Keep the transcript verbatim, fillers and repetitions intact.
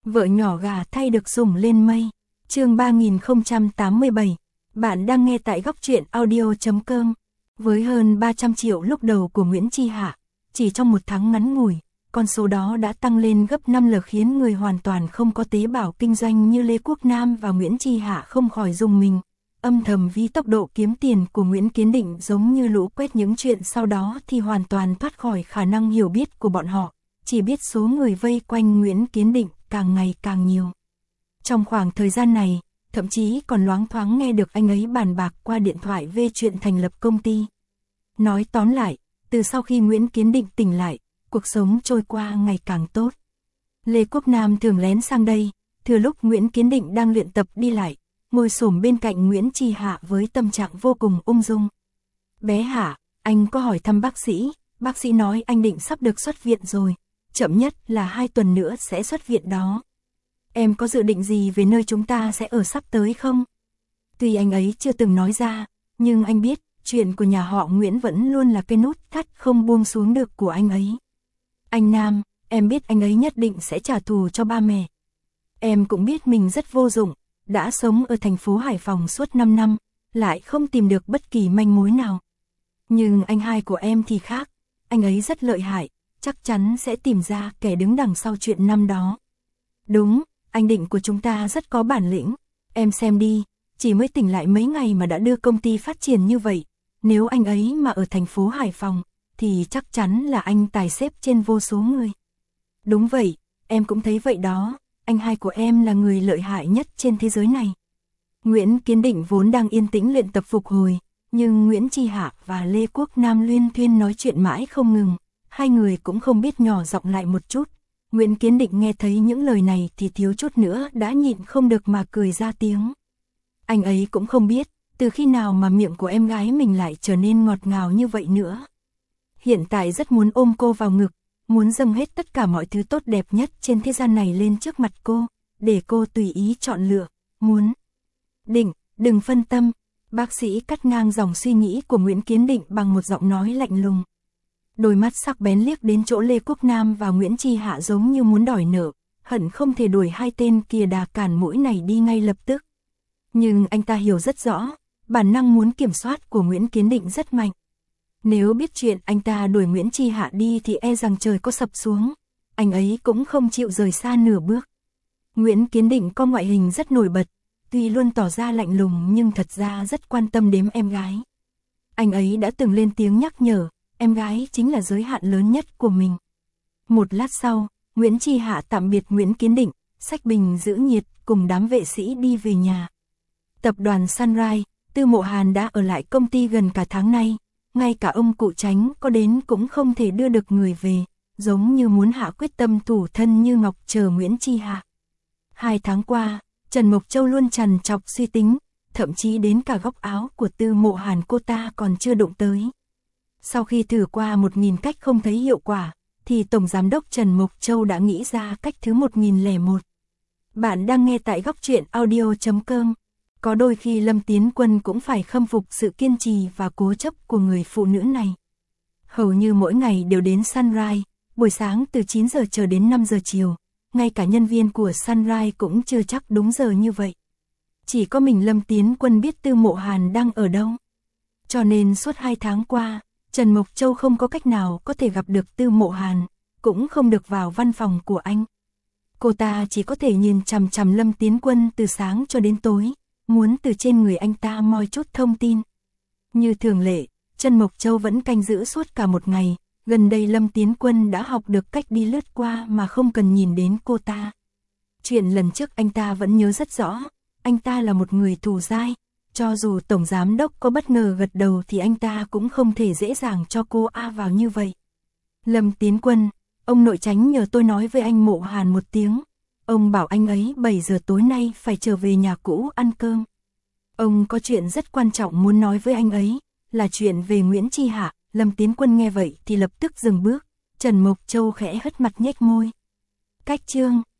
Vợ nhỏ gà thay được sủng lên mây. Chương ba nghìn không trăm tám mươi bảy. Bạn đang nghe tại góc truyện audio chấm com. Với hơn ba trăm triệu lúc đầu của Nguyễn Chi Hạ, chỉ trong một tháng ngắn ngủi, con số đó đã tăng lên gấp năm lần, khiến người hoàn toàn không có tế bào kinh doanh như Lê Quốc Nam và Nguyễn Chi Hạ không khỏi rùng mình. Âm thầm vì tốc độ kiếm tiền của Nguyễn Kiến Định giống như lũ quét, những chuyện sau đó thì hoàn toàn thoát khỏi khả năng hiểu biết của bọn họ, chỉ biết số người vây quanh Nguyễn Kiến Định càng ngày càng nhiều. Trong khoảng thời gian này, thậm chí còn loáng thoáng nghe được anh ấy bàn bạc qua điện thoại về chuyện thành lập công ty. Nói tóm lại, từ sau khi Nguyễn Kiến Định tỉnh lại, cuộc sống trôi qua ngày càng tốt. Lê Quốc Nam thường lén sang đây, thừa lúc Nguyễn Kiến Định đang luyện tập đi lại, ngồi xổm bên cạnh Nguyễn Chi Hạ với tâm trạng vô cùng ung dung. Bé Hạ, anh có hỏi thăm bác sĩ, bác sĩ nói anh Định sắp được xuất viện rồi, chậm nhất là hai tuần nữa sẽ xuất viện đó. Em có dự định gì về nơi chúng ta sẽ ở sắp tới không? Tuy anh ấy chưa từng nói ra, nhưng anh biết, chuyện của nhà họ Nguyễn vẫn luôn là cái nút thắt không buông xuống được của anh ấy. Anh Nam, em biết anh ấy nhất định sẽ trả thù cho ba mẹ. Em cũng biết mình rất vô dụng, đã sống ở thành phố Hải Phòng suốt năm năm, lại không tìm được bất kỳ manh mối nào. Nhưng anh hai của em thì khác, anh ấy rất lợi hại, chắc chắn sẽ tìm ra kẻ đứng đằng sau chuyện năm đó. Đúng, anh Định của chúng ta rất có bản lĩnh, em xem đi, chỉ mới tỉnh lại mấy ngày mà đã đưa công ty phát triển như vậy. Nếu anh ấy mà ở thành phố Hải Phòng, thì chắc chắn là anh tài xếp trên vô số người. Đúng vậy, em cũng thấy vậy đó, anh hai của em là người lợi hại nhất trên thế giới này. Nguyễn Kiến Định vốn đang yên tĩnh luyện tập phục hồi, nhưng Nguyễn Chi Hạ và Lê Quốc Nam luyên thuyên nói chuyện mãi không ngừng, hai người cũng không biết nhỏ giọng lại một chút. Nguyễn Kiến Định nghe thấy những lời này thì thiếu chút nữa đã nhịn không được mà cười ra tiếng. Anh ấy cũng không biết, từ khi nào mà miệng của em gái mình lại trở nên ngọt ngào như vậy nữa. Hiện tại rất muốn ôm cô vào ngực, muốn dâng hết tất cả mọi thứ tốt đẹp nhất trên thế gian này lên trước mặt cô, để cô tùy ý chọn lựa, muốn. Định, đừng phân tâm, bác sĩ cắt ngang dòng suy nghĩ của Nguyễn Kiến Định bằng một giọng nói lạnh lùng. Đôi mắt sắc bén liếc đến chỗ Lê Quốc Nam và Nguyễn Chi Hạ giống như muốn đòi nợ, hận không thể đuổi hai tên kia đà cản mũi này đi ngay lập tức. Nhưng anh ta hiểu rất rõ, bản năng muốn kiểm soát của Nguyễn Kiến Định rất mạnh. Nếu biết chuyện anh ta đuổi Nguyễn Chi Hạ đi thì e rằng trời có sập xuống, anh ấy cũng không chịu rời xa nửa bước. Nguyễn Kiến Định có ngoại hình rất nổi bật, tuy luôn tỏ ra lạnh lùng nhưng thật ra rất quan tâm đến em gái. Anh ấy đã từng lên tiếng nhắc nhở, em gái chính là giới hạn lớn nhất của mình. Một lát sau, Nguyễn Chi Hạ tạm biệt Nguyễn Kiến Định, xách bình giữ nhiệt cùng đám vệ sĩ đi về nhà. Tập đoàn Sunrise, Tư Mộ Hàn đã ở lại công ty gần cả tháng nay, ngay cả ông cụ Chánh có đến cũng không thể đưa được người về, giống như muốn hạ quyết tâm thủ thân như ngọc chờ Nguyễn Chi Hạ. Hai tháng qua, Trần Mộc Châu luôn trằn trọc suy tính, thậm chí đến cả góc áo của Tư Mộ Hàn cô ta còn chưa đụng tới. Sau khi thử qua một nghìn cách không thấy hiệu quả, thì Tổng Giám đốc Trần Mộc Châu đã nghĩ ra cách thứ một nghìn lẻ một. Bạn đang nghe tại góc truyện audio chấm com. Có đôi khi Lâm Tiến Quân cũng phải khâm phục sự kiên trì và cố chấp của người phụ nữ này. Hầu như mỗi ngày đều đến Sunrise, buổi sáng từ chín giờ chờ đến năm giờ chiều, ngay cả nhân viên của Sunrise cũng chưa chắc đúng giờ như vậy. Chỉ có mình Lâm Tiến Quân biết Tư Mộ Hàn đang ở đâu. Cho nên suốt hai tháng qua, Trần Mộc Châu không có cách nào có thể gặp được Tư Mộ Hàn, cũng không được vào văn phòng của anh. Cô ta chỉ có thể nhìn chằm chằm Lâm Tiến Quân từ sáng cho đến tối, muốn từ trên người anh ta moi chút thông tin. Như thường lệ, Trần Mộc Châu vẫn canh giữ suốt cả một ngày, gần đây Lâm Tiến Quân đã học được cách đi lướt qua mà không cần nhìn đến cô ta. Chuyện lần trước anh ta vẫn nhớ rất rõ, anh ta là một người thù dai, cho dù Tổng Giám đốc có bất ngờ gật đầu thì anh ta cũng không thể dễ dàng cho cô A vào như vậy. Lâm Tiến Quân, ông nội Chánh nhờ tôi nói với anh Mộ Hàn một tiếng. Ông bảo anh ấy bảy giờ tối nay phải trở về nhà cũ ăn cơm. Ông có chuyện rất quan trọng muốn nói với anh ấy, là chuyện về Nguyễn Chi Hạ. Lâm Tiến Quân nghe vậy thì lập tức dừng bước, Trần Mộc Châu khẽ hất mặt nhếch môi. Cách chương